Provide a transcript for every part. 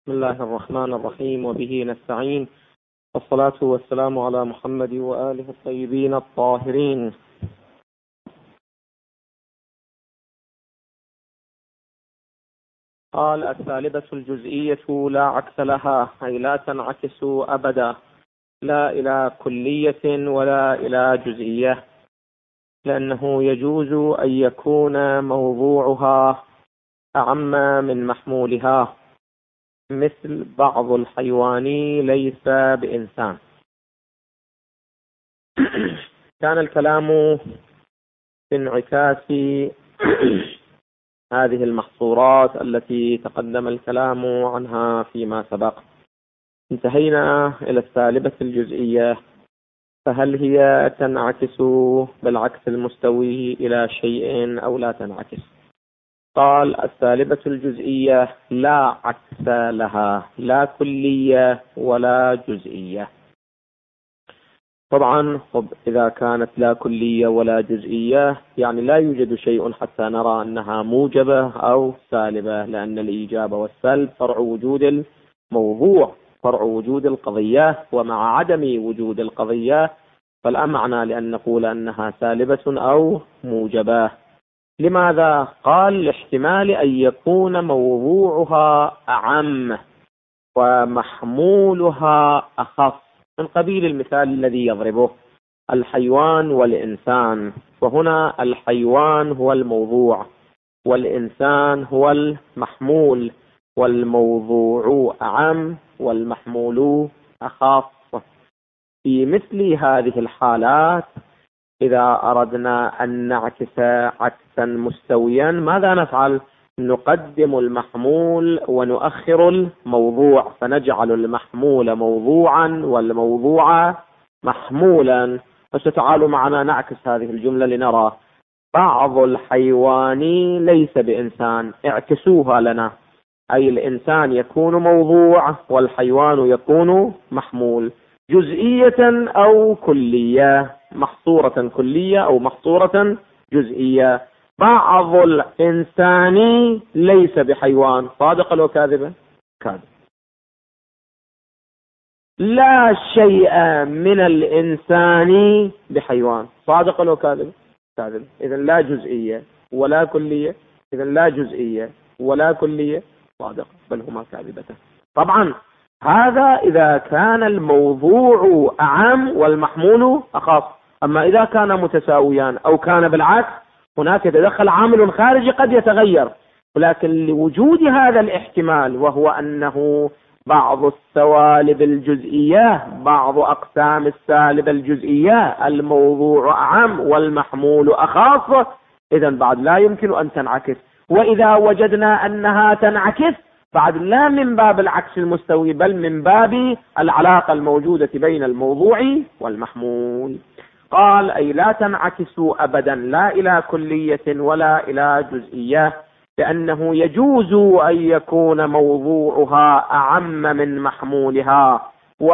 بسم الله الرحمن الرحيم، وبه نستعين، والصلاة والسلام على محمد وآله الطيبين الطاهرين. قال: السالبة الجزئية لا عكس لها، أي لا تنعكس أبدا، لا إلى كلية ولا إلى جزئية، لأنه يجوز أن يكون موضوعها أعم من محمولها، مثل بعض الحيوان ليس بإنسان. كان الكلام في انعكاس هذه المحصورات التي تقدم الكلام عنها فيما سبق. انتهينا إلى السالبة الجزئية، فهل هي تنعكس بالعكس المستوي إلى شيء أو لا تنعكس؟ قال: السالبة الجزئية لا عكس لها، لا كلية ولا جزئية. طبعا إذا كانت لا كلية ولا جزئية يعني لا يوجد شيء حتى نرى أنها موجبة أو سالبة، لأن الإيجاب والسلب فرع وجود الموضوع، فرع وجود القضية، ومع عدم وجود القضية فلا معنى لأن نقول أنها سالبة أو موجبة. لماذا؟ قال: لاحتمال أن يكون موضوعها أعم ومحمولها أخف، من قبيل المثال الذي يضربه الحيوان والإنسان، وهنا الحيوان هو الموضوع والإنسان هو المحمول، والموضوع أعم والمحمول أخف. في مثل هذه الحالات إذا أردنا أن نعكس عكسا مستويا ماذا نفعل؟ نقدم المحمول ونؤخر الموضوع، فنجعل المحمول موضوعا والموضوع محمولا. فتعالوا معنا نعكس هذه الجملة لنرى: بعض الحيوان ليس بإنسان. اعكسوها لنا، أي الإنسان يكون موضوع والحيوان يكون محمول، جزئية أو كلية، محصورة كلية أو محصورة جزئية. بعض الإنسان ليس بحيوان، صادق أو كاذبة؟ كاذب. لا شيء من الإنسان بحيوان، صادق أو كاذب؟ كاذب. إذا لا جزئية ولا كلية، إذا لا جزئية ولا كلية، صادق، بل هما كاذبتان. طبعا هذا إذا كان الموضوع أعم والمحمول أخف. أما إذا كان متساويان أو كان بالعكس هناك يتدخل عامل خارجي قد يتغير، ولكن لوجود هذا الاحتمال، وهو أنه بعض السوالب الجزئية، بعض أقسام السالب الجزئية الموضوع أعم والمحمول أخف، إذا بعد لا يمكن أن تنعكس. وإذا وجدنا أنها تنعكس بعد لا من باب العكس المستوي، بل من باب العلاقة الموجودة بين الموضوع والمحمول. قال: أي لا تنعكس أبدا، لا إلى كلية ولا إلى جزئية، لأنه يجوز أن يكون موضوعها أعم من محمولها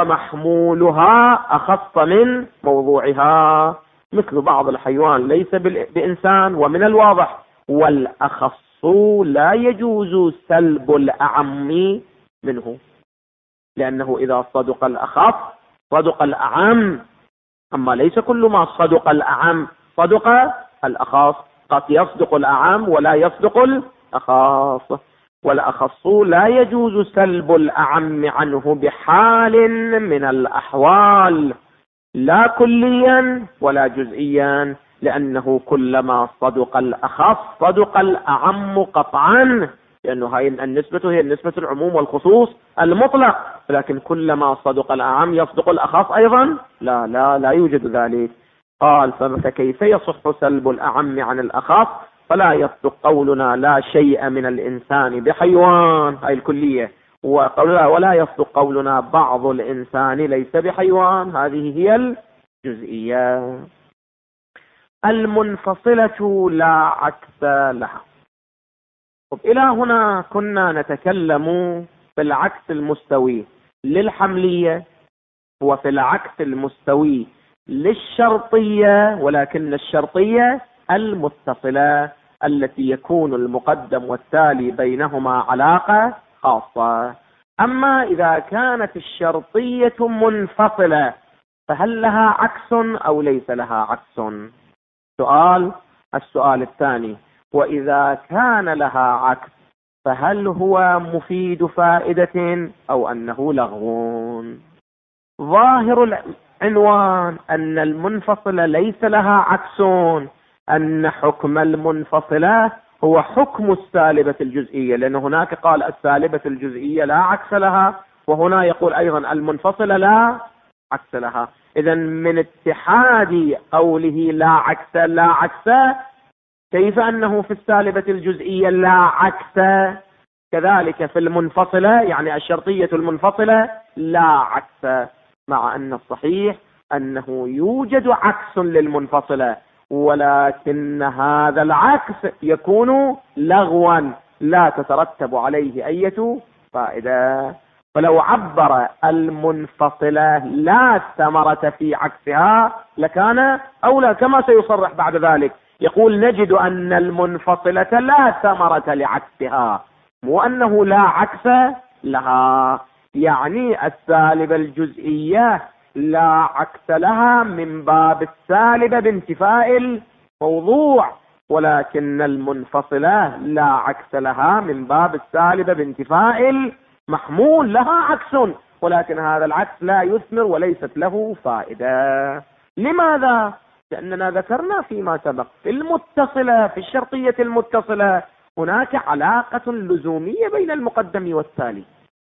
ومحمولها أخف من موضوعها، مثل بعض الحيوان ليس بإنسان، ومن الواضح والأخص لا يجوز سلب الأعم منه، لأنه إذا صدق الأخف صدق الأعم، أما ليس كل ما صدق الأعم صدق الأخص، قد يصدق الأعم ولا يصدق الأخص. والأخص لا يجوز سلب الأعم عنه بحال من الأحوال، لا كليا ولا جزئيا، لأنه كلما صدق الأخص صدق الأعم قطعا، لأنه هاي النسبة هي النسبة العموم والخصوص المطلق، لكن كلما صدق الأعم يصدق الأخص أيضا؟ لا يوجد ذلك. قال: فكيف يصح سلب الأعم عن الأخص؟ فلا يصدق قولنا لا شيء من الإنسان بحيوان، هاي الكلية، ولا يصدق قولنا بعض الإنسان ليس بحيوان، هذه هي الجزئية. المنفصلة لا عكس لها. إلى هنا كنا نتكلم في العكس المستوي للحملية وفي العكس المستوي للشرطية، ولكن الشرطية المتصلة التي يكون المقدم والتالي بينهما علاقة خاصة. أما إذا كانت الشرطية منفصلة فهل لها عكس أو ليس لها عكس؟ السؤال الثاني: وإذا كان لها عكس فهل هو مفيد فائدة أو أنه لغو؟ ظاهر العنوان أن المنفصلة ليس لها عكس، أن حكم المنفصلة هو حكم السالبة الجزئية، لأن هناك قال السالبة الجزئية لا عكس لها، وهنا يقول أيضا المنفصلة لا عكس لها. إذا من اتحاد قوله لا عكس كيف أنه في السالبة الجزئية لا عكس، كذلك في المنفصلة يعني الشرطية المنفصلة لا عكس، مع أن الصحيح أنه يوجد عكس للمنفصلة، ولكن هذا العكس يكون لغوا لا تترتب عليه أي فائدة. فلو عبر المنفصلة لا ثمرة في عكسها لكان أولى، كما سيصرح بعد ذلك، يقول نجد أن المنفصلة لا ثمرة لعكسها، مو أنه لا عكس لها، يعني السالبة الجزئية لا عكس لها من باب السالبة بانتفاء الموضوع، ولكن المنفصلة لا عكس لها من باب السالبة بانتفاء المحمول، لها عكس ولكن هذا العكس لا يثمر وليست له فائدة. لماذا؟ لأننا ذكرنا فيما سبق في المتصلة، في الشرطية المتصلة هناك علاقة لزومية بين المقدم والتالي،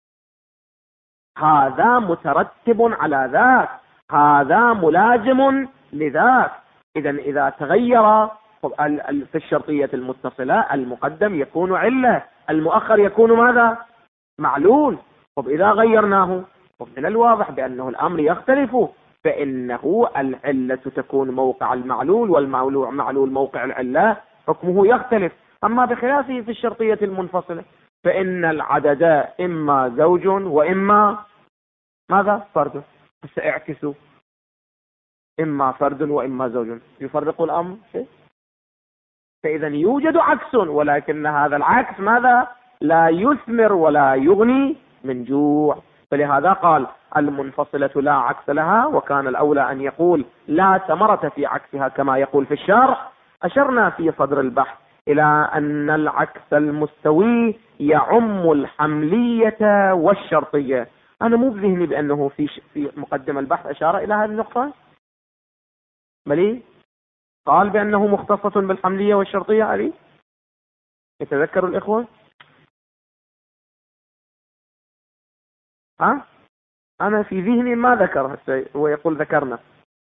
هذا مترتب على ذاك، هذا ملازم لذاك. إذا تغير في الشرطية المتصلة المقدم يكون علة، المؤخر يكون ماذا؟ معلول. إذا غيرناه من الواضح بأنه الأمر يختلف، فإنه العلة تكون موقع المعلول، والمعلول موقع العلة، حكمه يختلف. أما بخلافه في الشرطية المنفصلة فإن العدد إما زوج وإما ماذا؟ فرد. سأعكسوا إما فرد وإما زوج، يفرق الأمر شيء. فإذا يوجد عكس، ولكن هذا العكس ماذا؟ لا يثمر ولا يغني من جوع. فلهذا قال المنفصلة لا عكس لها، وكان الأولى أن يقول لا ثمرة في عكسها كما يقول في الشرح. أشرنا في صدر البحث إلى أن العكس المستوي يعم الحملية والشرطية. أنا مو بذهني بأنه في مقدم البحث أشار إلى هذه النقطة، بل قال بأنه مختصة بالحملية والشرطية. علي يتذكر الإخوة؟ أنا في ذهني ما ذكر، هو يقول ذكرنا.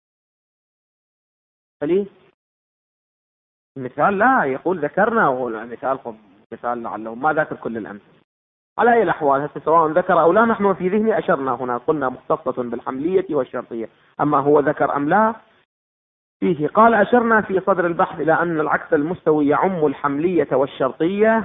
بل المثال لا يقول ذكرنا، وهو مثال لعله ما ذكر كل الأمثلة. على أي الأحوال سواء ذكر أو لا، نحن في ذهني أشرنا هنا قلنا مختصة بالحملية والشرطية، أما هو ذكر أم لا فيه. قال أشرنا في صدر البحث إلى أن العكس المستوي يعم الحملية والشرطية،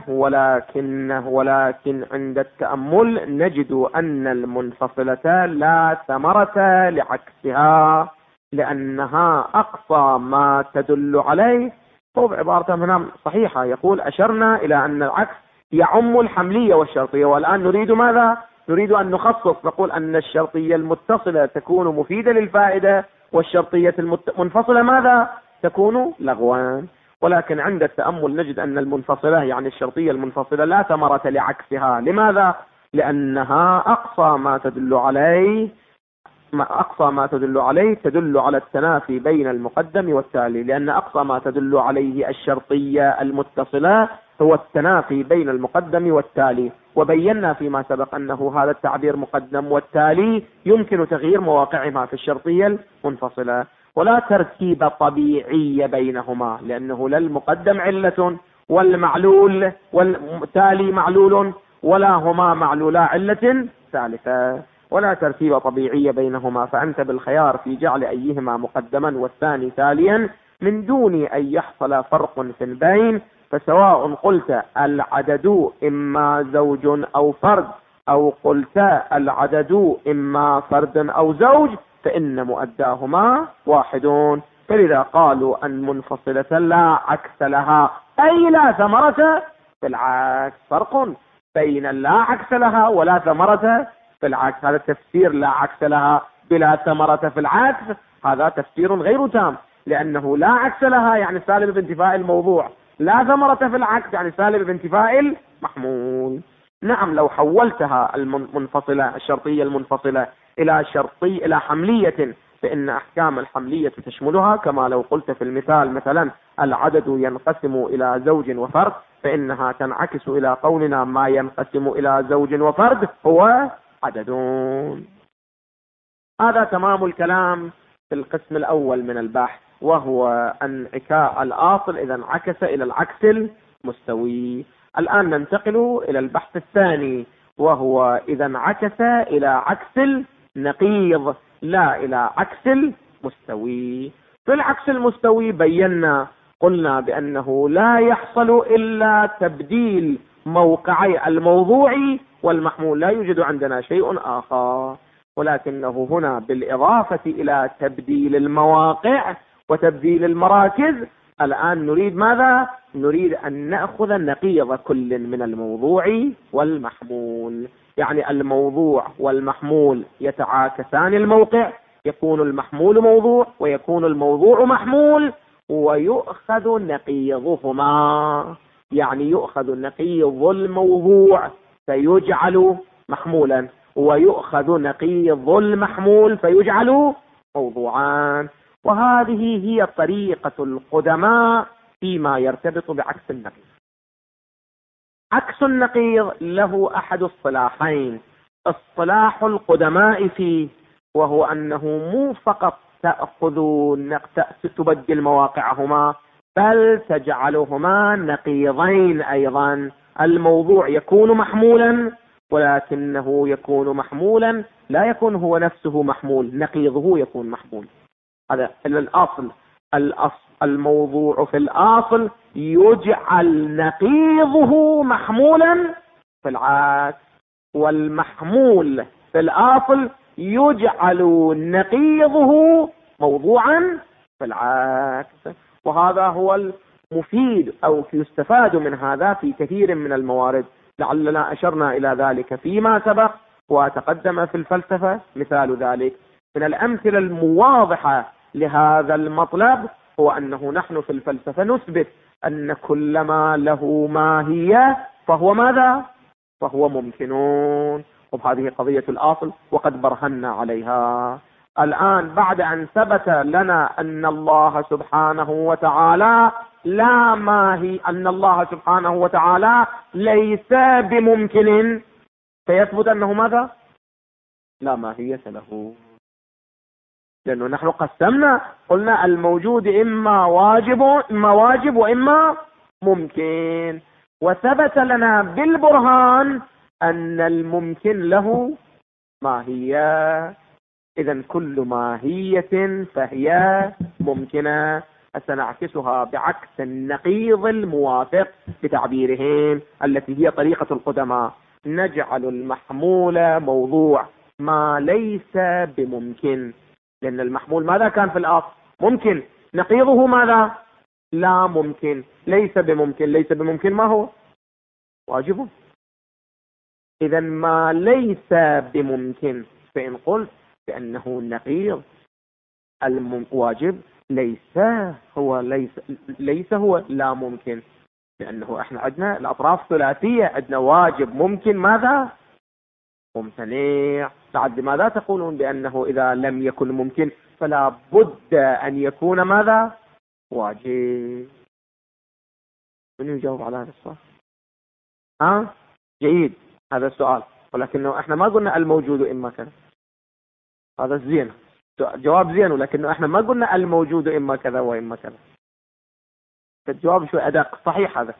ولكن عند التأمل نجد أن المنفصلة لا ثمرة لعكسها، لأنها أقصى ما تدل عليه. عبارة هنا صحيحة، يقول أشرنا إلى أن العكس يعم الحملية والشرطية، والآن نريد ماذا؟ نريد أن نخصص، نقول أن الشرطية المتصلة تكون مفيدة للفائدة، والشرطية المنفصلة ماذا؟ تكون لغوا. ولكن عند التأمل نجد أن المنفصلة يعني الشرطية المنفصلة لا ثمرة لعكسها. لماذا؟ لأنها أقصى ما تدل عليه تدل على التنافي بين المقدم والتالي، لأن أقصى ما تدل عليه الشرطية المتصلة هو التنافي بين المقدم والتالي، وبينا فيما سبق أنه هذا التعبير مقدم والتالي يمكن تغيير مواقعهما في الشرطية المنفصلة، ولا ترتيب طبيعي بينهما، لأنه لا المقدم علة والمعلول والتالي معلول، ولا هما معلولا علة ثالثة، ولا ترتيب طبيعي بينهما، فأنت بالخيار في جعل أيهما مقدما والثاني تاليا من دون أن يحصل فرق في البين. فسواء قلت العدد إما زوج أو فرد، أو قلت العدد إما فرد أو زوج، فإن مؤداهما واحد. فلذا قالوا أن منفصلة لا عكس لها، أي لا ثمرة، بالعكس فرق بين لا عكس لها ولا ثمرة في العكس. هذا تفسير لا عكس لها بلا ثمرة في العكس، هذا تفسير غير تام، لأنه لا عكس لها يعني سالب بانتفاء الموضوع، لا ثمرة في العكس يعني سالب بانتفاء المحمول. نعم، لو حولتها المنفصلة الشرطية المنفصلة إلى حملية، فإن أحكام الحملية تشملها، كما لو قلت في المثال مثلا العدد ينقسم إلى زوج وفرد، فإنها تنعكس إلى قولنا ما ينقسم إلى زوج وفرد هو عددون. هذا تمام الكلام في القسم الأول من البحث، وهو انعكاء الآصل إذا انعكس إلى العكس المستوي. الآن ننتقل إلى البحث الثاني، وهو إذا انعكس إلى عكس النقيض لا إلى عكس المستوي. في العكس المستوي قلنا بأنه لا يحصل إلا تبديل موقعي الموضوع والمحمول، لا يوجد عندنا شيء آخر، ولكنه هنا بالإضافة إلى تبديل المواقع وتبديل المراكز الآن نريد ماذا؟ نريد أن نأخذ نقيض كل من الموضوع والمحمول، يعني الموضوع والمحمول يتعاكسان الموقع، يكون المحمول موضوع ويكون الموضوع محمول، ويؤخذ نقيضهما، يعني يؤخذ نقيض الموضوع فيجعل محمولا، ويؤخذ نقيض المحمول فيجعل موضوعان. وهذه هي طريقة القدماء فيما يرتبط بعكس النقيض. عكس النقيض له أحد الصلاحين، الصلاح القدماء فيه، وهو أنه مو فقط تبدل مواقعهما، بل تجعلهما نقيضين أيضا. الموضوع يكون محمولا، ولكنه يكون محمولا لا يكون هو نفسه محمول، نقيضه يكون محمول. هذا الأصل. الموضوع في الأصل يجعل نقيضه محمولا في العكس، والمحمول في الأصل يجعل نقيضه موضوعا في العكس. وهذا هو المفيد أو يستفاد من هذا في كثير من الموارد، لعلنا أشرنا إلى ذلك فيما سبق وتقدم في الفلسفة. مثال ذلك من الأمثلة المواضحة لهذا المطلب هو أنه نحن في الفلسفة نثبت أن كل ما له ماهية فهو ماذا؟ فهو ممكنون، وهذه قضية الأصل وقد برهنا عليها. الآن بعد أن ثبت لنا أن الله سبحانه وتعالى لا ماهي، أن الله سبحانه وتعالى ليس بممكن، فيثبت أنه ماذا؟ لا ماهية له، لأنه نحن قسمنا قلنا الموجود إما واجب وإما ممكن، وثبت لنا بالبرهان أن الممكن له ماهية. إذن كل ماهية فهي ممكنة، سنعكسها بعكس النقيض الموافق بتعبيرهم التي هي طريقة القدماء. نجعل المحمول موضوع ما ليس بممكن، لأن المحمول ماذا كان في الأصل؟ ممكن. نقيضه ماذا؟ لا ممكن. ليس بممكن. ليس بممكن ما هو؟ واجب. إذا ما ليس بممكن، فإن قلت بأنه النقيض الواجب ليس هو لا ممكن، لأنه احنا عندنا الأطراف ثلاثية، عندنا واجب ممكن ماذا؟ ممتنع. بعد لماذا تقولون بأنه إذا لم يكن ممكن فلا بد أن يكون ماذا؟ واجب. من يجاوب على هذا السؤال؟ جيد هذا السؤال، ولكنه احنا ما قلنا الموجود إما كذا. هذا زين، جواب زين، ولكنه احنا ما قلنا الموجود إما كذا وإما كذا. الجواب شوي أدق. صحيح هذا،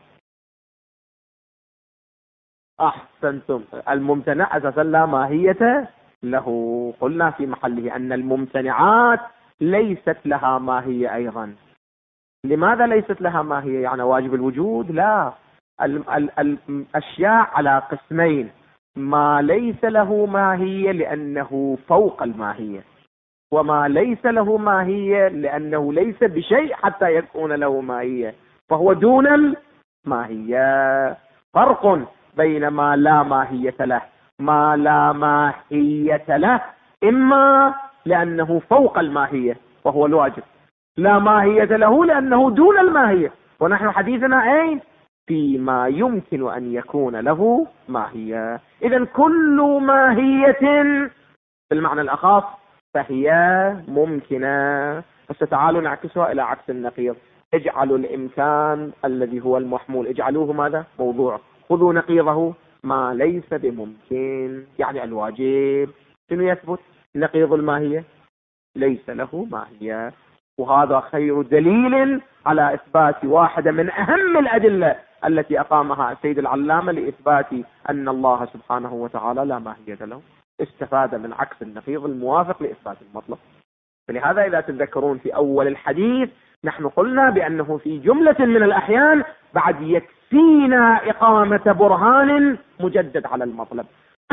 أحسنتم. الممتنع أساسا لا ماهية له. قلنا في محله أن الممتنعات ليست لها ماهية أيضا. لماذا ليست لها ماهية؟ يعني واجب الوجود؟ لا، الأشياء على قسمين: ما ليس له ماهية لأنه فوق الماهية، وما ليس له ماهية لأنه ليس بشيء حتى يكون له ماهية، فهو دون الماهية. فرق بين ما لا ماهية له. ما لا ماهية له إما لأنه فوق الماهية وهو الواجب، لا ماهية له لأنه دون الماهية، ونحن حديثنا أين؟ فيما يمكن أن يكون له ماهية. إذن كل ماهية بالمعنى الأخص فهي ممكنة. بس تعالوا نعكسها إلى عكس النقيض. اجعلوا الإمكان الذي هو المحمول اجعلوه ماذا؟ موضوع. خذوا نقيضه ما ليس بممكن، يعني الواجب شنو يثبت؟ نقيض الماهية ليس له ماهية. وهذا خير دليل على إثبات واحدة من أهم الأدلة التي أقامها السيد العلامة لإثبات أن الله سبحانه وتعالى لا ماهية له. استفاد من عكس النقيض الموافق لإثبات المطلق. فلهذا إذا تتذكرون في أول الحديث نحن قلنا بأنه في جملة من الأحيان بعد يكفينا إقامة برهان مجدد على المطلب.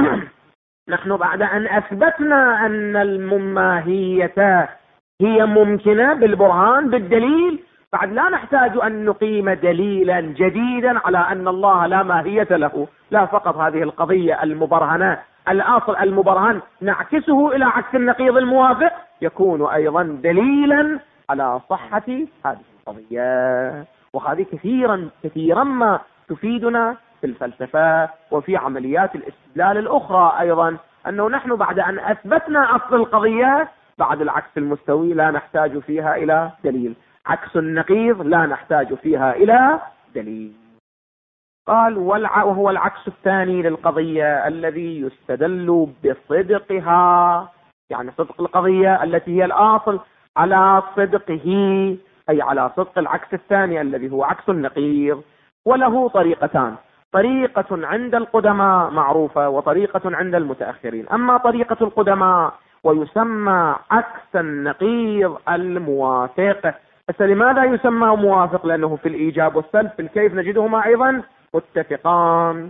نحن بعد أن أثبتنا أن المماهية هي ممكنة بالبرهان بالدليل، بعد لا نحتاج أن نقيم دليلا جديدا على أن الله لا ماهية له، لا، فقط هذه القضية المبرهنة الأصل المبرهن نعكسه إلى عكس النقيض الموافق يكون أيضا دليلا على صحة هذه القضية. وهذه كثيرا ما تفيدنا في الفلسفة وفي عمليات الاستدلال الأخرى أيضا، أنه نحن بعد أن أثبتنا أصل القضية بعد العكس المستوي لا نحتاج فيها إلى دليل، عكس النقيض لا نحتاج فيها إلى دليل. قال وهو العكس الثاني للقضية الذي يستدل بصدقها، يعني صدق القضية التي هي الأصل على صدقه، أي على صدق العكس الثاني الذي هو عكس النقيض. وله طريقتان، طريقة عند القدماء معروفة وطريقة عند المتأخرين. أما طريقة القدماء ويسمى عكس النقيض الموافق. بس لماذا يسمى موافق؟ لأنه في الإيجاب والسلب في الكيف نجدهما أيضا متفقان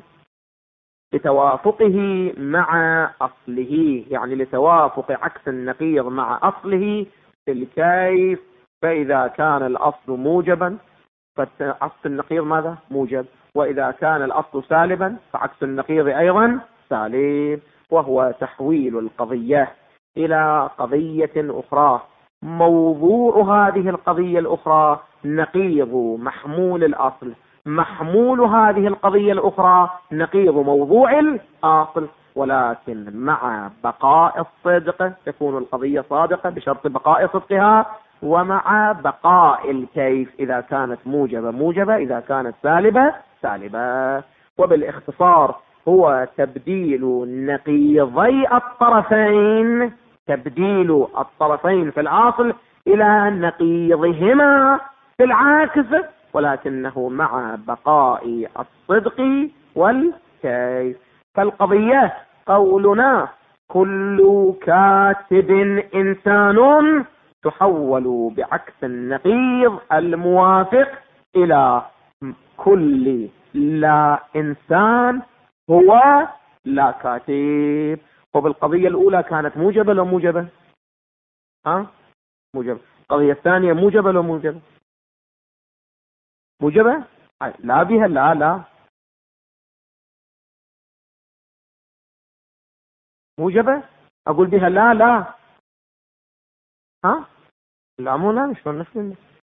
لتوافقه مع أصله، يعني لتوافق عكس النقيض مع أصله في الكيف. فإذا كان الأصل موجبا فعكس النقيض ماذا؟ موجب، وإذا كان الأصل سالبا فعكس النقيض أيضا سالب، وهو تحويل القضية إلى قضية أخرى. موضوع هذه القضية الأخرى نقيض محمول الأصل، محمول هذه القضية الأخرى نقيض موضوع الأصل، ولكن مع بقاء الصدق تكون القضية صادقة بشرط بقاء صدقها، ومع بقاء الكيف إذا كانت موجبة موجبة، إذا كانت سالبة سالبة. وبالاختصار هو تبديل نقيضي الطرفين، تبديل الطرفين في الأصل إلى نقيضهما في العكس، ولكنه مع بقاء الصدق والكيف. فالقضية قولنا كل كاتب إنسان تحول بعكس النقيض الموافق إلى كل لا إنسان هو لا كاتب. وبالقضية الأولى كانت موجبة لو موجبة؟ موجبة. القضية الثانية موجبة لو موجبة؟ موجبة؟ لا بها لا موجبة، أقول بها لا لا مو لا، شلون نفهم؟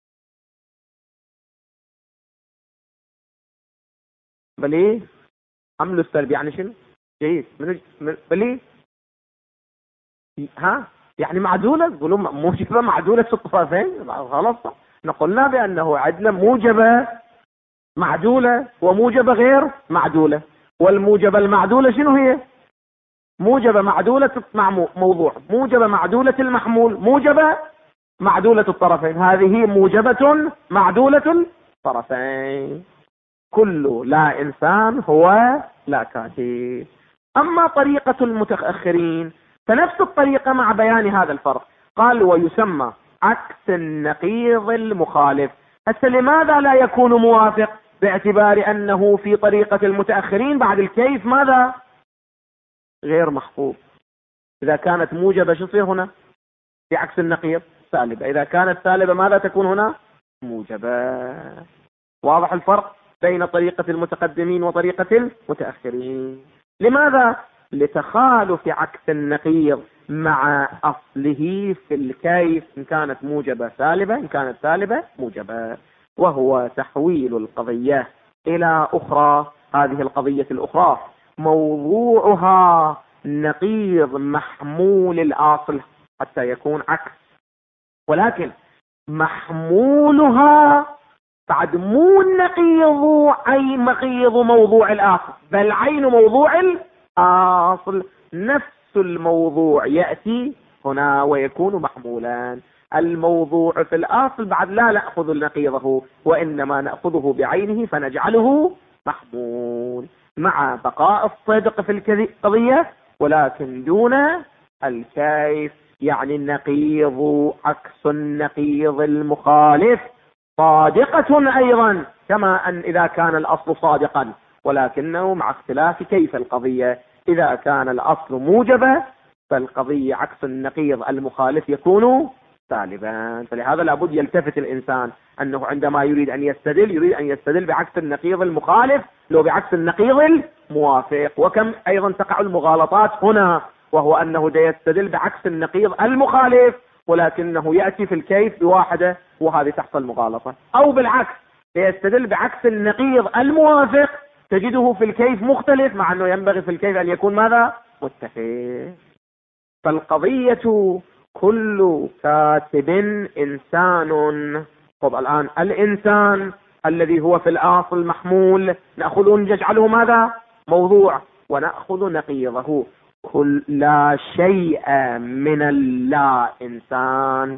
بلي حمل السلب يعني شنو؟ جيد بلي يعني معدولة، تقولون موجبة معدولة في الطرفين، خلاص نقولنا بأنه عندنا موجبة معدولة وموجبة غير معدولة. والموجبة المعدولة شنو هي؟ موجبة معدولة موضوع، موجبة معدولة المحمول، موجبة معدولة الطرفين. هذه موجبة معدولة الطرفين. كل لا إنسان هو لا كاتب. أما طريقة المتأخرين فنفس الطريقة مع بيان هذا الفرق. قال ويسمى عكس النقيض المخالف. هسه لماذا لا يكون موافق؟ باعتبار أنه في طريقة المتأخرين بعد الكيف ماذا؟ غير محفوظ. إذا كانت موجبة شو يصير هنا؟ في عكس النقيض سالبة. إذا كانت سالبة ماذا تكون هنا؟ موجبة. واضح الفرق؟ بين طريقة المتقدمين وطريقة المتأخرين. لماذا؟ لتخالف عكس النقيض مع أصله في الكيف، إن كانت موجبة سالبة، إن كانت سالبة موجبة، وهو تحويل القضية إلى أخرى. هذه القضية الأخرى موضوعها نقيض محمول الأصل حتى يكون عكس، ولكن محمولها بعد مو النقيض أي نقيض موضوع الأصل، بل عين موضوع الأصل. نفس الموضوع يأتي هنا ويكون محمولا. الموضوع في الأصل بعد لا نأخذ نقيضه، وإنما نأخذه بعينه فنجعله محمول، مع بقاء الصدق في القضية ولكن دون الكيف. يعني النقيض عكس النقيض المخالف صادقة أيضا، كما أن إذا كان الأصل صادقا، ولكنه مع اختلاف كيف القضية. إذا كان الأصل موجبا فالقضية عكس النقيض المخالف يكون سالبا. فلهذا لابد يلتفت الإنسان أنه عندما يريد أن يستدل بعكس النقيض المخالف لو بعكس النقيض الموافق. وكم أيضا تقع المغالطات هنا، وهو أنه يستدل بعكس النقيض المخالف ولكنه يأتي في الكيف بواحدة، وهذه تحصل مغالطة. أو بالعكس يستدل بعكس النقيض الموافق تجده في الكيف مختلف، مع أنه ينبغي في الكيف أن يكون ماذا؟ متفق. فالقضية كل كاتب إنسان. طب الآن الإنسان الذي هو في الأصل محمول نأخذه نجعله ماذا؟ موضوع، ونأخذ نقيضه. كل لا شيء من اللا إنسان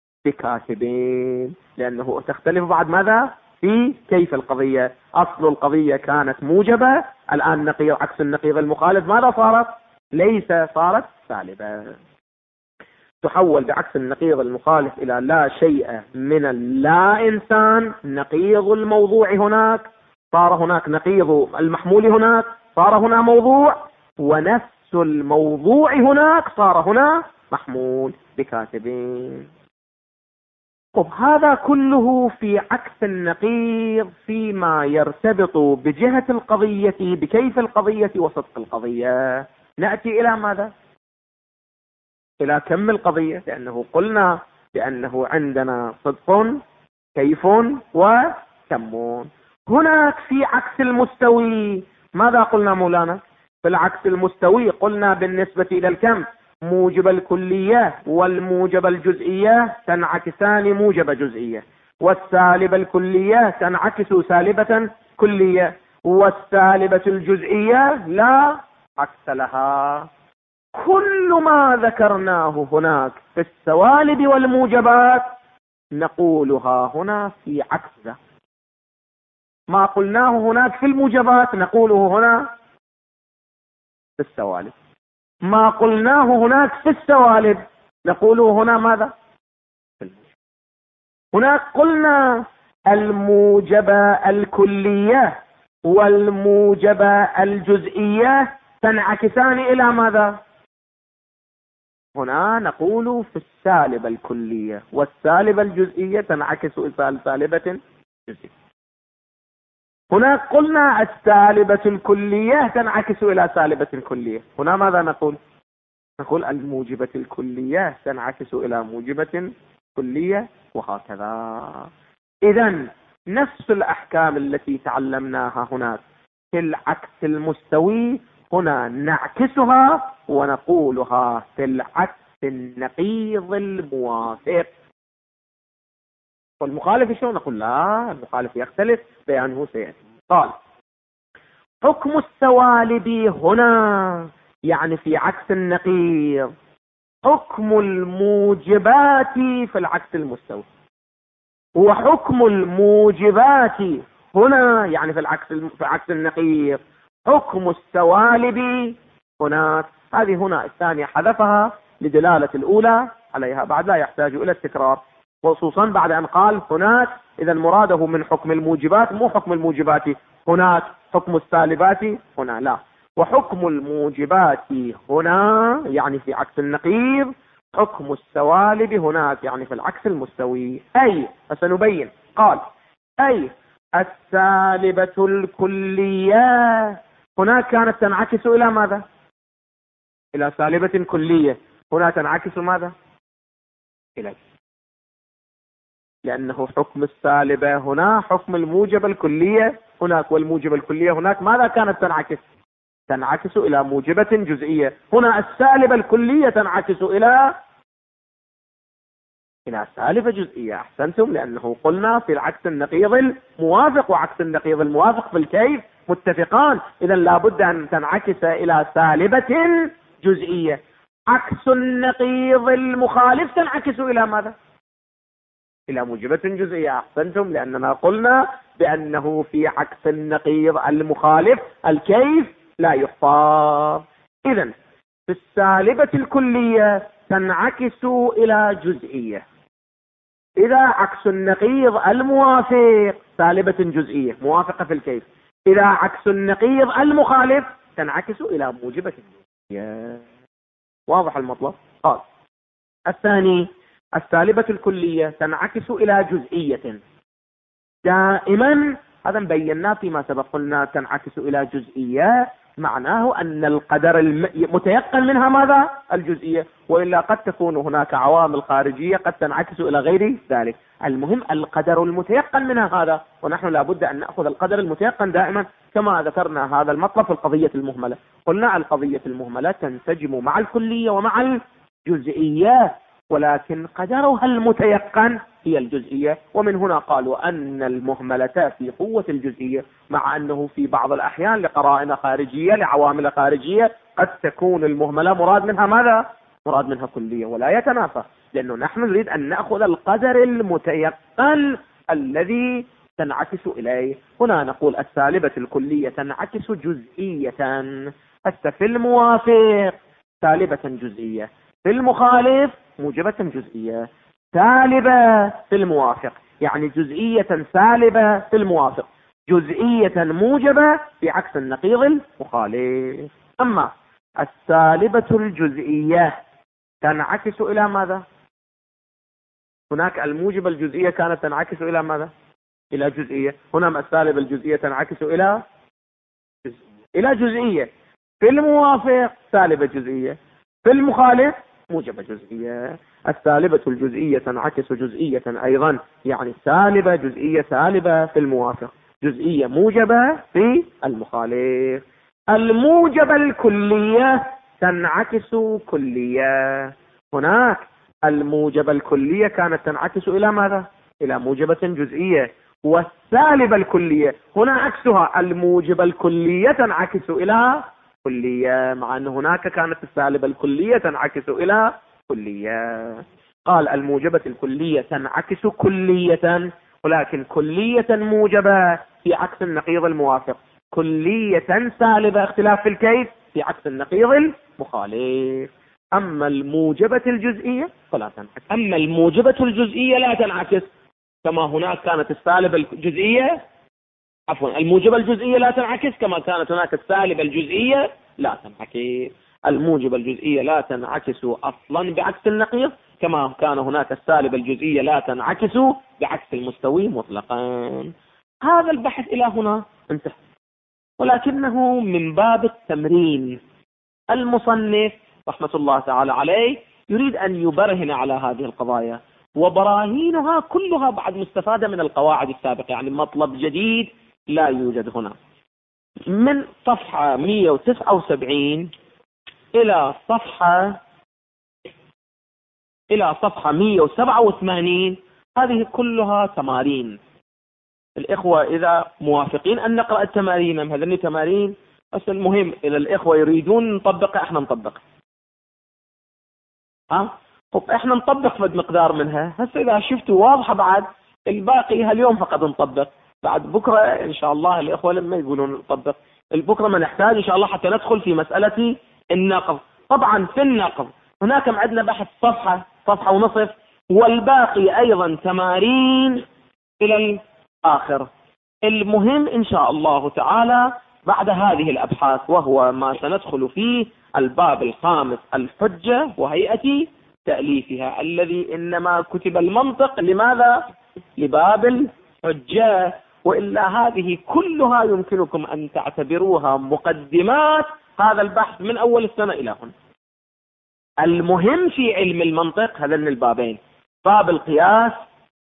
بكاتبين، لأنه تختلف بعد ماذا؟ في كيف القضية. أصل القضية كانت موجبة، الآن نقيض عكس النقيض المخالف ماذا صارت؟ ليس، صارت سالبة. تحول بعكس النقيض المخالف إلى لا شيء من اللا إنسان، نقيض الموضوع هناك، صار هناك نقيض المحمول هناك، صار هنا موضوع، ونفس الموضوع هناك صار هنا محمول بكاتبين. طب هذا كله في عكس النقيض فيما يرتبط بجهة القضية، بكيف القضية وصدق القضية. نأتي إلى ماذا؟ إلى كم القضية، لأنه قلنا بأنه عندنا صدق كيف وكم. هناك في عكس المستوي ماذا قلنا مولانا؟ في العكس المستوي قلنا بالنسبة إلى الكم موجب الكلية والموجب الجزئية تنعكسان موجب جزئية، والسالب الكلية تنعكس سالبة كلية، والسالبة الجزئية لا عكس لها. كل ما ذكرناه هناك في السوالب والموجبات نقولها هنا في عكسه. ما قلناه هناك في الموجبات نقوله هنا في السوالب، ما قلناه هناك في السوالب نقوله هنا ماذا؟ هناك قلنا الموجبة الكلية والموجبة الجزئية تنعكسان إلى ماذا؟ هنا نقول في السالبة الكلية، والسالبة الجزئية تنعكس إلى سالبة جزئية. هناك قلنا السالبة الكلية تنعكس إلى سالبة كلية. هنا ماذا نقول؟ نقول الموجبة الكلية تنعكس إلى موجبة كلية، وهكذا. إذن نفس الأحكام التي تعلمناها هناك في العكس المستوي هنا نعكسها ونقولها في العكس النقيض الموافق. والمخالف شو نقول؟ لا، المخالف يختلف، بيانه سيأتي. قال حكم السوالب هنا يعني في عكس النقيض حكم الموجبات في العكس المستوي، وحكم الموجبات هنا يعني في عكس النقيض حكم السوالب هناك. هذه هنا الثانية حذفها لدلالة الأولى عليها، بعد لا يحتاج إلى التكرار، خصوصا بعد أن قال هناك. إذا مراده من حكم الموجبات مو حكم الموجبات هناك، حكم السالبات هنا لا، وحكم الموجبات هنا يعني في عكس النقيض، حكم السوالب هناك يعني في العكس المستوي. أي فسنبين. قال أي السالبة الكلية هناك كانت تنعكس إلى ماذا؟ إلى سالبة كلية. هنا تنعكس ماذا؟ إلى، لأنه حكم السالبة هنا حكم الموجب الكلية هناك، والموجب الكلية هناك ماذا كانت تنعكس؟ تنعكس إلى موجبة جزئية. هنا السالبة الكلية تنعكس إلى سالبة جزئية. أحسنتم، لأنه قلنا في العكس النقيض الموافق وعكس النقيض الموافق في الكيف متفقان، إذا لابد أن تنعكس إلى سالبة جزئية. عكس النقيض المخالف تنعكس إلى ماذا؟ إلى موجبة جزئية. أحسنتم، لأننا قلنا بأنه في عكس النقيض المخالف الكيف لا يحفظ. إذن في السالبة الكلية تنعكس إلى جزئية. إذا عكس النقيض الموافق سالبة جزئية موافقة في الكيف، إذا عكس النقيض المخالف تنعكس إلى موجبة جزئية. واضح المطلب؟ قال الثاني السالبة الكلية تنعكس إلى جزئية. دائما هذا بيناه فيما سبق، قلنا تنعكس إلى جزئية معناه أن القدر متيقن منها ماذا؟ الجزئية، وإلا قد تكون هناك عوامل خارجية قد تنعكس إلى غير ذلك. المهم القدر المتيقن منها هذا، ونحن لابد أن نأخذ القدر المتيقن دائما، كما ذكرنا هذا المطلب في القضية المهملة. قلنا القضية المهملة تنسجم مع الكلية ومع الجزئية، ولكن قدرها المتيقن هي الجزئية. ومن هنا قالوا أن المهملة في قوة الجزئية، مع أنه في بعض الأحيان لقرائن خارجية لعوامل خارجية قد تكون المهملة مراد منها ماذا؟ مراد منها كلية، ولا يتنافى، لأنه نحن نريد أن نأخذ القدر المتيقن الذي تنعكس إليه. هنا نقول السالبة الكلية تنعكس جزئية، حتى في الموافق سالبة جزئية، في المخالف موجبة جزئية. سالبة في الموافق يعني جزئية سالبة في الموافق، جزئية موجبة في عكس النقيض المخالف. أما السالبة الجزئية تنعكس إلى ماذا؟ هناك الموجبة الجزئية كانت تنعكس إلى ماذا؟ إلى جزئية. هنا السالبة الجزئية تنعكس إلى جزئية. في الموافق سالبة جزئية، في المخالف موجبة جزئية. السالبة الجزئية تنعكس جزئية أيضا، يعني سالبة جزئية سالبة في الموافق، جزئية موجبة في المخالف. الموجبة الكلية تنعكس كلية. هناك الموجبة الكلية كانت تنعكس إلى ماذا؟ إلى موجبة جزئية. والسالبة الكلية هنا عكسها، الموجبة الكلية تنعكس إلى كلية، مع أن هناك كانت السالبة الكلية تنعكس إلى كلية. قال الموجبة الكلية تنعكس كلية، ولكن كلية موجبة في عكس النقيض الموافق، كلية سالبة اختلاف في الكيف في عكس النقيض المخالف. أما الموجبة الجزئية فلا تنعكس. أما الموجبة الجزئية لا تنعكس، كما هناك كانت السالبة الجزئية، عفوا الموجبة الجزئية لا تنعكس كما كانت هناك السالبة الجزئية لا تنعكس. الموجبة الجزئية لا تنعكس أصلا بعكس النقيض، كما كان هناك السالبة الجزئية لا تنعكس بعكس المستوي مطلقا. هذا البحث إلى هنا انتهى، ولكنه من باب التمرين. المصنف رحمة الله تعالى عليه يريد أن يبرهن على هذه القضايا، وبراهينها كلها بعد مستفادة من القواعد السابقة، يعني مطلب جديد لا يوجد هنا. من صفحة 179 إلى صفحة 187 هذه كلها تمارين. الإخوة إذا موافقين أن نقرأ التمارين، هذه تمارين بس المهم إذا الإخوة يريدون نطبق احنا نطبق. طب احنا نطبق فد مقدار منها، هسه إذا شفتوا واضحة بعد الباقي هاليوم فقط نطبق، بعد بكرة إن شاء الله الإخوة لما يقولون نطبق البكرة ما نحتاج إن شاء الله حتى ندخل في مسألة النقض. طبعا في النقض هناك عندنا بحث صفحة ونصف، والباقي أيضا تمارين إلى الآخر. المهم إن شاء الله تعالى بعد هذه الأبحاث، وهو ما سندخل فيه الباب الخامس الحجة وهيئة تأليفها، الذي إنما كتب المنطق لماذا؟ لباب الحجة. وإلا هذه كلها يمكنكم أن تعتبروها مقدمات هذا البحث من أول السنة إلى هنا. المهم في علم المنطق هذين البابين، باب القياس،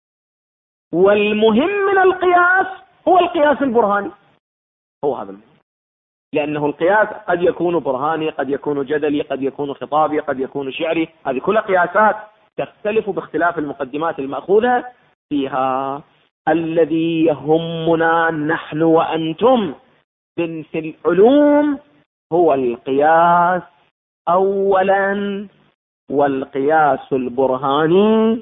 والمهم من القياس هو القياس البرهاني، هو هذا المهم. لأنه القياس قد يكون برهاني، قد يكون جدلي، قد يكون خطابي، قد يكون شعري، هذه كلها قياسات تختلف باختلاف المقدمات المأخوذة فيها. الذي يهمنا نحن وأنتم في العلوم هو القياس أولا، والقياس البرهاني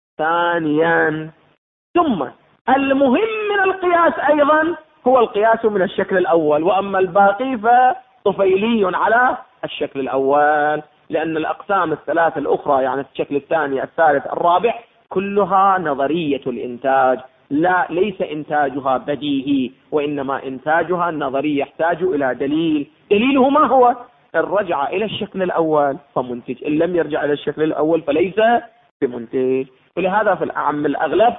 ثانيا، ثم المهم من القياس أيضا هو القياس من الشكل الأول، وأما الباقي فطفيلي على الشكل الأول، لأن الأقسام الثلاث الأخرى يعني الشكل الثاني الثالث الرابع كلها نظرية الإنتاج، ليس إنتاجها بديهي، وإنما إنتاجها النظري يحتاج إلى دليل. دليله ما هو؟ إن رجع إلى الشكل الأول فمنتج، إن لم يرجع إلى الشكل الأول فليس بمنتج. ولهذا في الأعم الأغلب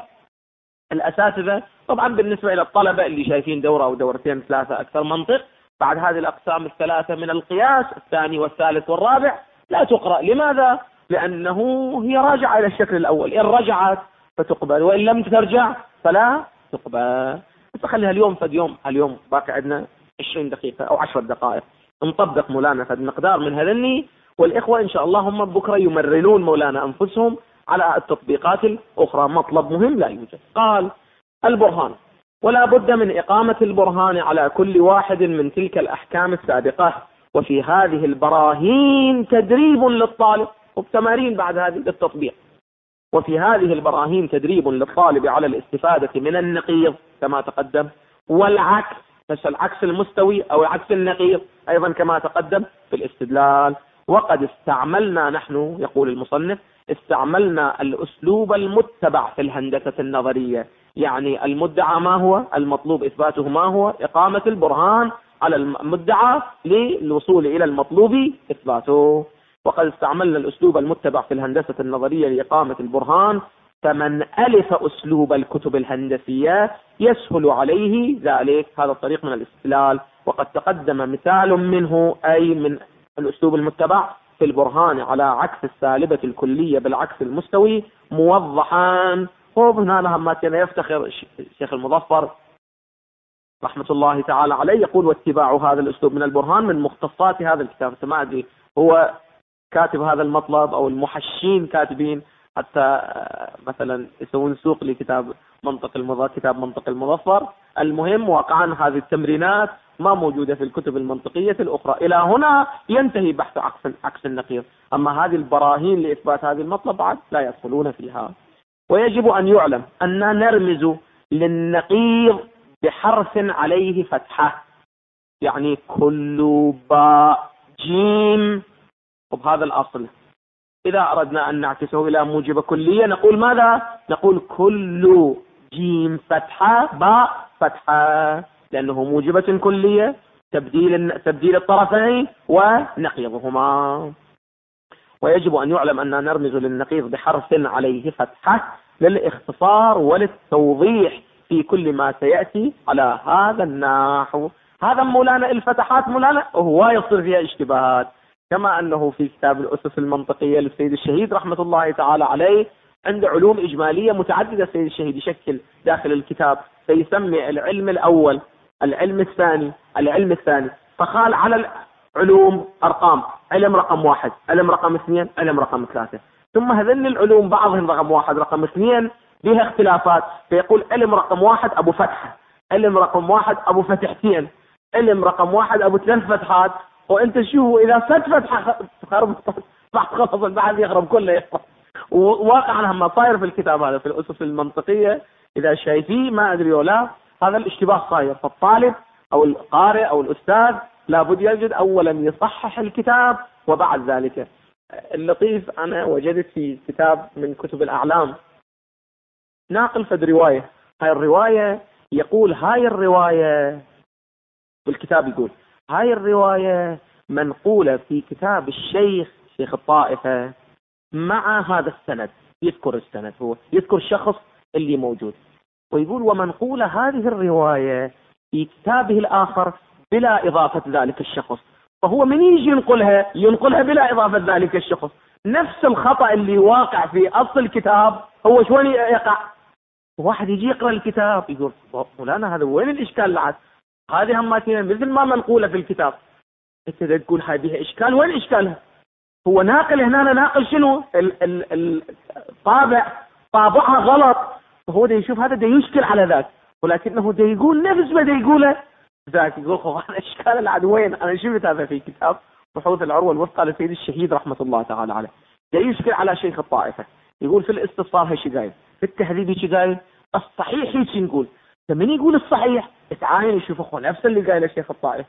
الأساتذة طبعا بالنسبة إلى الطلبة اللي شايفين دورة أو دورتين ثلاثة أكثر منطق، بعد هذه الأقسام الثلاثة من القياس الثاني والثالث والرابع لا تقرأ. لماذا؟ لأنه هي راجعة إلى الشكل الأول، إن رجعت فتقبل، وإن لم ترجع فلا تقبل. فخليها اليوم فد يوم، اليوم باقي عندنا 20 دقيقة أو 10 دقائق نطبق مولانا فد مقدار من هذني، والإخوة إن شاء الله هم بكرة يمرنون مولانا أنفسهم على التطبيقات الأخرى. مطلب مهم لا يوجد. قال البرهان، ولا بد من إقامة البرهان على كل واحد من تلك الأحكام السابقة، وفي هذه البراهين تدريب للطالب، وبتمارين بعد هذه للتطبيق. وفي هذه البراهين تدريب للطالب على الاستفادة من النقيض كما تقدم، والعكس، بس العكس المستوي أو عكس النقيض أيضا كما تقدم في الاستدلال. وقد استعملنا نحن، يقول المصنف، استعملنا الأسلوب المتبع في الهندسة النظرية، يعني المدعى ما هو، المطلوب إثباته ما هو، إقامة البرهان على المدعى للوصول إلى المطلوب إثباته. وقد استعملنا الأسلوب المتبع في الهندسة النظرية لإقامة البرهان، فمن ألف أسلوب الكتب الهندسية يسهل عليه ذلك. هذا الطريق من الاستدلال، وقد تقدم مثال منه، أي من الأسلوب المتبع في البرهان على عكس السالبة الكلية بالعكس المستوي موضحا. هنا لما كان يفتخر الشيخ المظفر رحمة الله تعالى عليه يقول: واتباع هذا الأسلوب من البرهان من مختصات هذا الكتاب. ما أدري هو كاتب هذا المطلب أو المحشين كاتبين حتى مثلا يسوون سوق لكتاب كتاب منطق المظفر. المهم واقعا هذه التمرينات ما موجودة في الكتب المنطقية الأخرى. إلى هنا ينتهي بحث عكس النقيض، أما هذه البراهين لإثبات هذه المطلب بعد لا يدخلون فيها. ويجب أن يعلم أننا نرمز للنقيض بحرف عليه فتحة، يعني كل باء جيم، وبهذا الأصل إذا أردنا أن نعكسه إلى موجب كلية نقول ماذا؟ نقول كل جيم فتحة باء فتحة، لأنه موجبة كلية، تبديل الطرفين ونقيضهما. ويجب أن يعلم أننا نرمز للنقيض بحرف عليه فتحة للاختصار وللتوضيح في كل ما سيأتي على هذا النحو. هذا مولانا الفتحات مولانا هو يصير فيها اشتباهات، كما أنه في كتاب الأسس المنطقية للسيد الشهيد رحمة الله تعالى عليه عند علوم إجمالية متعددة. السيد الشهيد يشكل داخل الكتاب سيسمي العلم الأول، العلم الثاني، العلم الثاني، فقال على العلوم أرقام: علم رقم 1، علم رقم 2، علم رقم 3. ثم هذين العلوم بعضهم رقم 1 رقم 2 بها اختلافات، فيقول علم رقم 1 أبو فتحة، علم رقم 1 أبو فتحتين، علم رقم 1 أبو 3 فتحات. وانت شوفوا اذا صد فتحة خرب خلص البحث يخرب كله. وواقعا لما صاير في الكتاب هذا في الأسس المنطقية إذا شايفيه ما أدري ولا هذا الاشتباه صاير، فالطالب أو القارئ أو الأستاذ لابد يجد أولا يصحح الكتاب وبعد ذلك. اللطيف أنا وجدت في كتاب من كتب الأعلام ناقل فد رواية، هاي الرواية يقول هاي الرواية بالكتاب يقول هاي الرواية منقولة في كتاب الشيخ شيخ الطائفة مع هذا السند، يذكر السند، هو يذكر الشخص اللي موجود، ويقول ومنقول هذه الرواية في كتابه الآخر بلا إضافة ذلك الشخص، فهو من يجي ينقلها بلا إضافة ذلك الشخص. نفس الخطأ اللي واقع في أصل الكتاب هو شلون يقع. واحد يجي يقرأ الكتاب يقول مولانا هذا وين الإشكال العاد، هذه هماتنا مثل ما منقولة في الكتاب، انت تقول هذه إشكال، وين إشكالها؟ هو ناقل هنا، ناقل شنو طابعها غلط، فهو ده يشوف هذا ده يشكل على ذاك، ولكنه ده يقول نفس ما ده يقوله ذاك، يقول هذا إشكال العاد وين؟ أنا شفت هذا في كتاب بحوث العروة الوثقى لسيد الشهيد رحمة الله تعالى عليه، ده يشكل على شيخ الطائفة. يقول في الاستصفار هيش قايل، في التهذيب هيش قايل، الصحيح هيش نقول. فمن يقول الصحيح اتعاين يشوف اخو نفس اللي قايله شيخ الطائفة.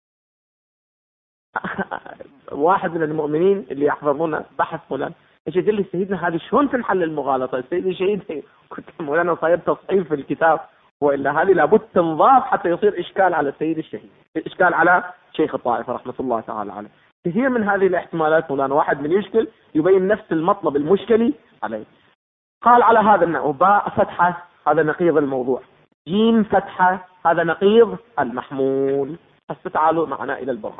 واحد من المؤمنين اللي يحضرون بحث فلان ايش يقول لي سيدنا هذه شلون تنحل المغالطه؟ السيد الشهيد كنت مولانا صاير تصحيف في الكتاب، والا هذه لابد تنضاف حتى يصير اشكال على السيد الشهيد، اشكال على شيخ الطائفه رحمه الله تعالى عليه. كثير من هذه الاحتمالات مولانا واحد من يشكل يبين نفس المطلب المشكلي عليه. قال على هذا النحو باء فتحه هذا نقيض الموضوع، جيم فتحه هذا نقيض المحمول. هسه تعالوا معنا الى البرهان.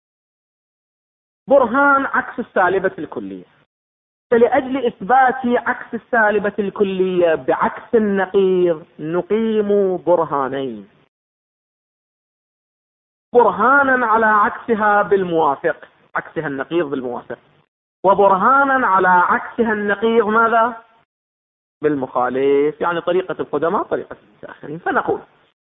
برهان عكس السالبة الكلية. فلأجل إثبات عكس السالبة الكلية بعكس النقيض نقيم برهانين، برهانا على عكسها بالموافق، عكسها النقيض بالموافق، وبرهانا على عكسها النقيض ماذا؟ بالمخالف، يعني طريقة القدماء طريقة المتأخرين. فنقول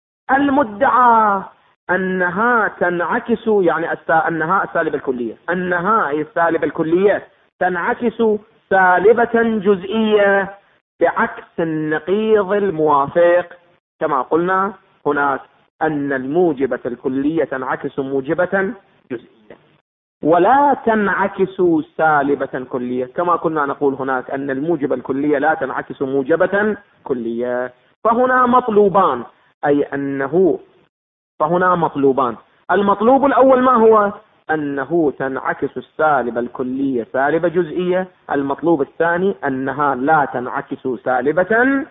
المدعى أنها تنعكس، يعني أنها السالبة الكلية، أنها هي السالبة الكلية تنعكس سالبة جزئية بعكس النقيض الموافق. كما قلنا هناك أن الموجبة الكلية تنعكس موجبة جزئية، ولا تنعكس سالبة كلية، كما كنا نقول هناك أن الموجبة الكلية لا تنعكس موجبة كلية. فهنا مطلوبان، أي أنه فهنا مطلوبان. المطلوب الأول ما هو؟ أنه تنعكس السالبة الكلية سالبة جزئية. المطلوب الثاني أنها لا تنعكس سالبة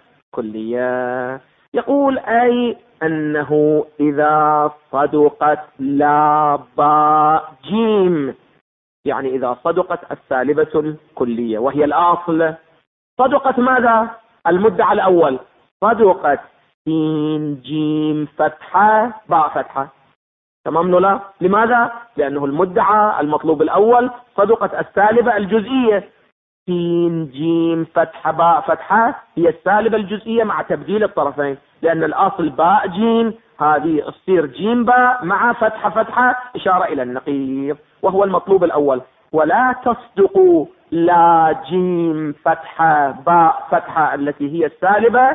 كلية. يقول أي أنه إذا صدقت لا باء جيم، يعني إذا صدقت السالبة الكلية وهي الأصل، صدقت ماذا؟ المدعى الأول صدقت سين جيم فتحة باء فتحة، تمام ولا؟ لماذا؟ لأنه المدعى المطلوب الأول صدقت السالبة الجزئية، سين جيم فتحة باء فتحة هي السالبة الجزئية مع تبديل الطرفين، لأن الأصل باء جيم، هذه تصير جيم باء مع فتحة فتحة إشارة إلى النقيض، وهو المطلوب الأول. ولا تصدق لا جيم فتحة باء فتحة التي هي السالبة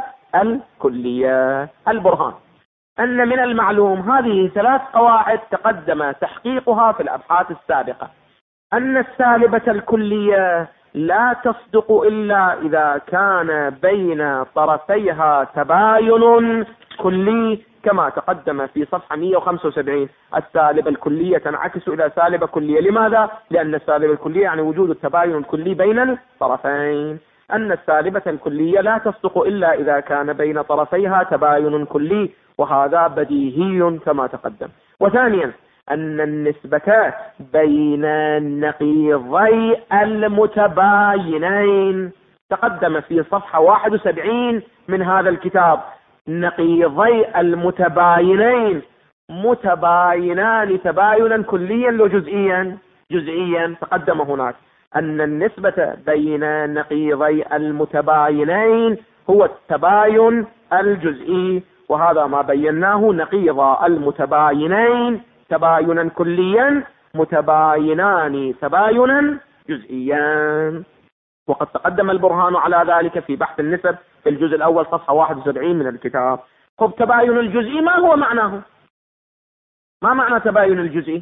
الكلية. البرهان أن من المعلوم، هذه 3 قواعد تقدم تحقيقها في الأبحاث السابقة، أن السالبة الكلية لا تصدق إلا إذا كان بين طرفيها تباين كلي، كما تقدم في صفحة 175. السالبة الكلية تنعكس إلى سالبة كلية، لماذا؟ لأن السالبة الكلية يعني وجود التباين الكلي بين الطرفين. أن السالبة الكلية لا تصدق إلا إذا كان بين طرفيها تباين كلي، وهذا بديهي كما تقدم. وثانيا أن النسبة بين النقيضي المتباينين تقدم في صفحة 71 من هذا الكتاب. نقيضي المتباينين متباينان تباينا كليا لو جزئيا تقدم هناك أن النسبة بين نقيضي المتباينين هو التباين الجزئي، وهذا ما بيناه. نقيض المتباينين تباينا كليا، متباينان تباينا جزئيا. وقد تقدم البرهان على ذلك في بحث النسب في الجزء الأول صفحة 71 من الكتاب. خب تباين الجزئي ما هو معناه؟ ما معنى تباين الجزئي؟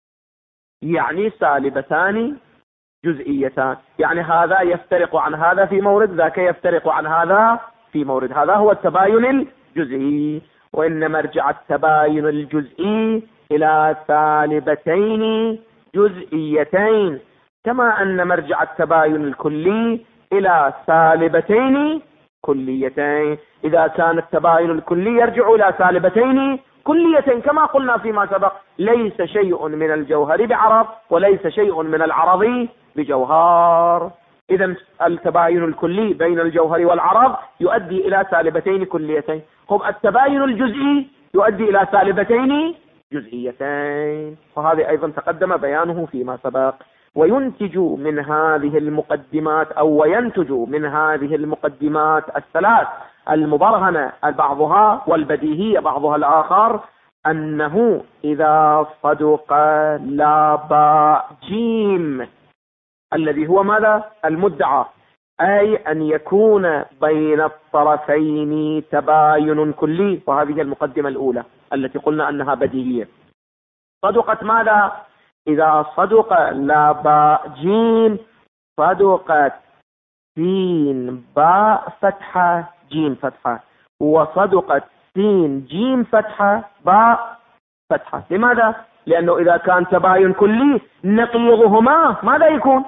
يعني سالبتان جزئيتان، يعني هذا يفترق عن هذا في مورد، ذاك يفترق عن هذا في مورد، هذا هو التباين الجزئي. وإن مرجع التباين الجزئي إلى سالبتين جزئيتين، كما أن مرجع التباين الكلي إلى سالبتين كليتين. إذا كان التباين الكلي يرجع إلى سالبتين كليتين كما قلنا فيما سبق، ليس شيء من الجوهر بعرض وليس شيء من العرض بجوهر. إذا التباين الكلي بين الجوهر والعرض يؤدي إلى سالبتين كليتين. هم التباين الجزئي يؤدي إلى سالبتين جزئيتين، وهذه أيضا تقدم بيانه فيما سبق. وينتج من هذه المقدمات أو وينتج من هذه المقدمات الثلاث المبرهنة بعضها والبديهية بعضها الآخر أنه إذا صدق لا باء جيم الذي هو ماذا؟ المدعى، أي أن يكون بين الطرفين تباين كلي، وهذه المقدمة الأولى التي قلنا أنها بديهية. صدقت ماذا؟ إذا صدق لا باء جيم صدقت سين باء فتحة جيم فتحة، وصدقت سين جيم فتحة باء فتحة. لماذا؟ لأنه إذا كان تباين كلي نقيضهما ماذا يكون؟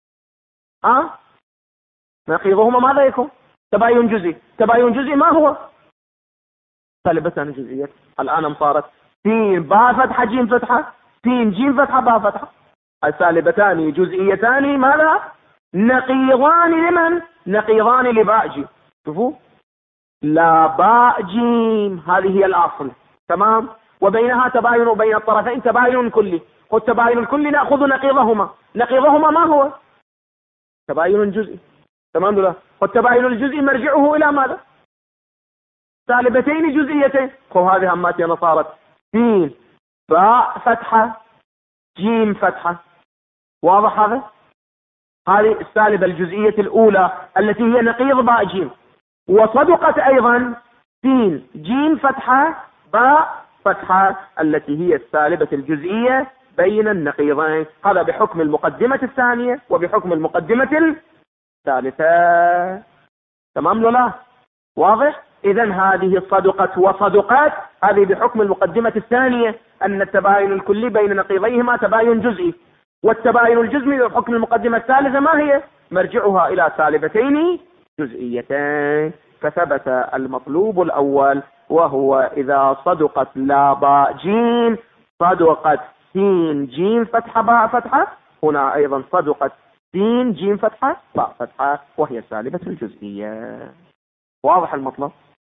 نقيضهما ماذا يكون؟ تباين جزئي. تباين جزئي ما هو؟ سالبتان جزئية. الآن صارت سين باء فتحة جيم فتحة، سين جيم فتحة باء فتحة، السالبتان جزئيتان ماذا؟ نقيضان لمن؟ نقيضان لباء جيم. شوفوا، لا باء جيم هذه هي الأصل، تمام، وبينها تباين وبين الطرفين تباين كلي. والتباين الكلي نأخذ نقيضهما. نقيضهما ما هو؟ تباين جزئي، تمام ولا؟ والتباين الجزئي مرجعه إلى ماذا؟ سالبتين جزئيتين. وهذه هماتنا صارت سين باء فتحة جيم فتحة. واضح هذا؟ هذه السالبة الجزئية الأولى التي هي نقيض باء جيم. وصدقت أيضا سين جيم فتحة باء فتحة التي هي السالبة الجزئية بين النقيضين. هذا بحكم المقدمة الثانية وبحكم المقدمة الثالثة، تمام ولا؟ واضح؟ إذن هذه صدقت وصدقات هذه بحكم المقدمة الثانية أن التباين الكلي بين نقيضيهما تباين جزئي، والتباين الجزئي بحكم المقدمة الثالثة ما هي؟ مرجعها إلى سالبتين جزئيتين. فثبت المطلوب الأول وهو إذا صدقت لا باء جيم صدقت سين جيم فتحة باء فتحة. هنا أيضا صدقت سين جيم فتحة باء فتحة وهي السالبة الجزئية. واضح المطلب؟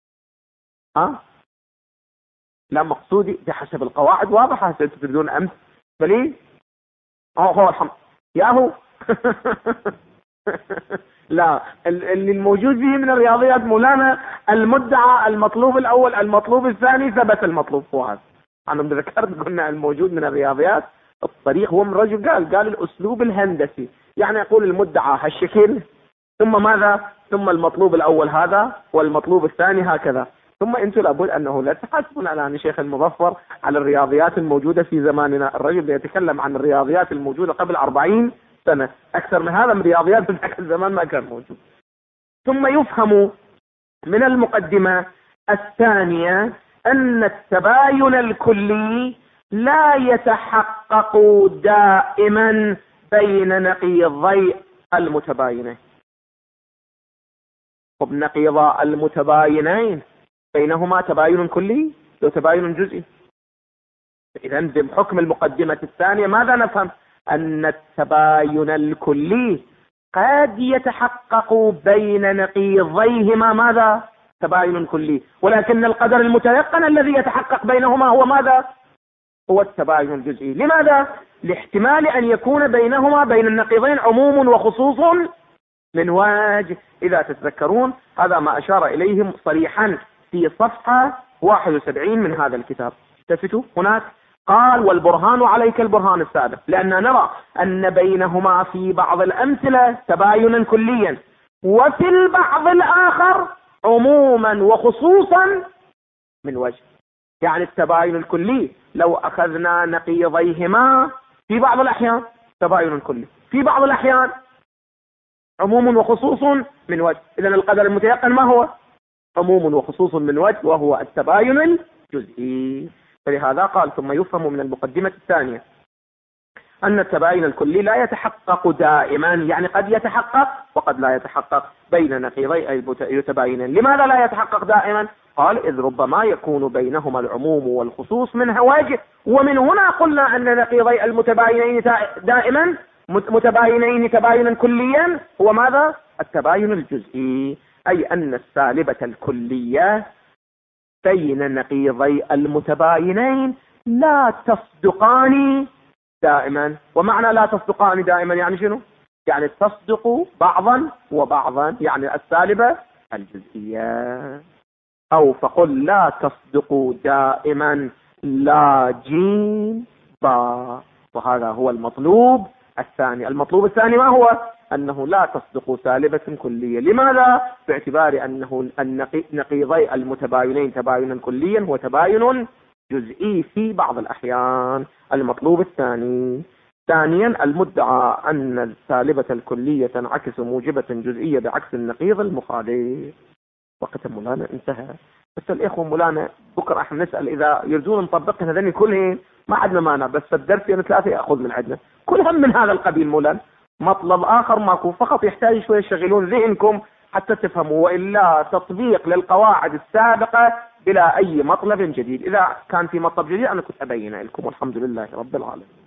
لا مقصودي بحسب القواعد واضحة. أنتم تريدون أمس بلي هو الحمد ياهو لا، اللي الموجود فيه من الرياضيات مولانا المدعى المطلوب الأول المطلوب الثاني ثبت المطلوب هو هذا. أنا ذكرت قلنا الموجود من الرياضيات الطريق هو من رجل قال الأسلوب الهندسي، يعني يقول المدعى هالشكل ثم ماذا؟ ثم المطلوب الأول هذا والمطلوب الثاني هكذا. ثم أنتم لابد أنه لا تحسبون على أن شيخ المظفر على الرياضيات الموجودة في زماننا. الرجل يتكلم عن الرياضيات الموجودة قبل 40 سنة، أكثر من هذا من رياضيات من ذاك الزمان ما كان موجود. ثم يفهم من المقدمة الثانية أن التباين الكلي لا يتحقق دائما بين نقيضي المتباينين. وبنقيض المتباينين بينهما تباين كلي وتباين جزئي. إذن بحكم المقدمة الثانية ماذا نفهم؟ أن التباين الكلي قد يتحقق بين نقيضيهما ماذا؟ تباين كلي، ولكن القدر المتيقن الذي يتحقق بينهما هو ماذا؟ هو التباين الجزئي. لماذا؟ لاحتمال أن يكون بينهما بين النقيضين عموم وخصوص من وجه. إذا تتذكرون هذا ما أشار إليه صريحا في صفحة 71 من هذا الكتاب. تفتوا هناك قال والبرهان عليك البرهان السابق، لأن نرى أن بينهما في بعض الأمثلة تباينا كليا وفي البعض الآخر عموما وخصوصا من وجه. يعني التباين الكلي لو أخذنا نقيضيهما في بعض الأحيان تباين كلي، في بعض الأحيان عموم وخصوص من وجه. إذن القدر المتيقن ما هو؟ عموم وخصوص من وجه وهو التباين الجزئي. فلهذا قال ثم يفهم من المقدمة الثانية أن التباين الكلي لا يتحقق دائما، يعني قد يتحقق وقد لا يتحقق بين نقيضي المتباينين. لماذا لا يتحقق دائما؟ قال إذ ربما يكون بينهما العموم والخصوص منها وجه، ومن هنا قلنا أن نقيضي المتباينين دائما متباينين تباينا كليا هو ماذا؟ التباين الجزئي، أي أن السالبة الكلية بين نقيضي المتباينين لا تصدقان دائما. ومعنى لا تصدقان دائما يعني شنو؟ يعني تصدق بعضا وبعضا، يعني السالبة الجزئية. أو فقل لا تصدق دائما لا جيم با، وهذا هو المطلوب الثاني. المطلوب الثاني ما هو؟ أنه لا تصدق سالبة كلية. لماذا؟ باعتبار أنه نقيضي المتباينين تباينا كليا هو تباين جزئي في بعض الأحيان. المطلوب الثاني. ثانيا المدعى أن السالبة الكلية تنعكس موجبة جزئية بعكس النقيض المخالف. وقت مولانا انتهى، بس الإخوة مولانا بكرة احنا نسأل إذا يريدون نطبق هذين كلهن ما عندنا مانع، بس الدرس يعني 3 يأخذ من عندنا كلهم من هذا القبيل مولانا. مطلب آخر ماكو، فقط يحتاج شوية يشغلون ذهنكم حتى تفهموا، وإلا تطبيق للقواعد السابقة بلا أي مطلب جديد. إذا كان في مطلب جديد أنا كنت أبينه لكم، والحمد لله رب العالمين.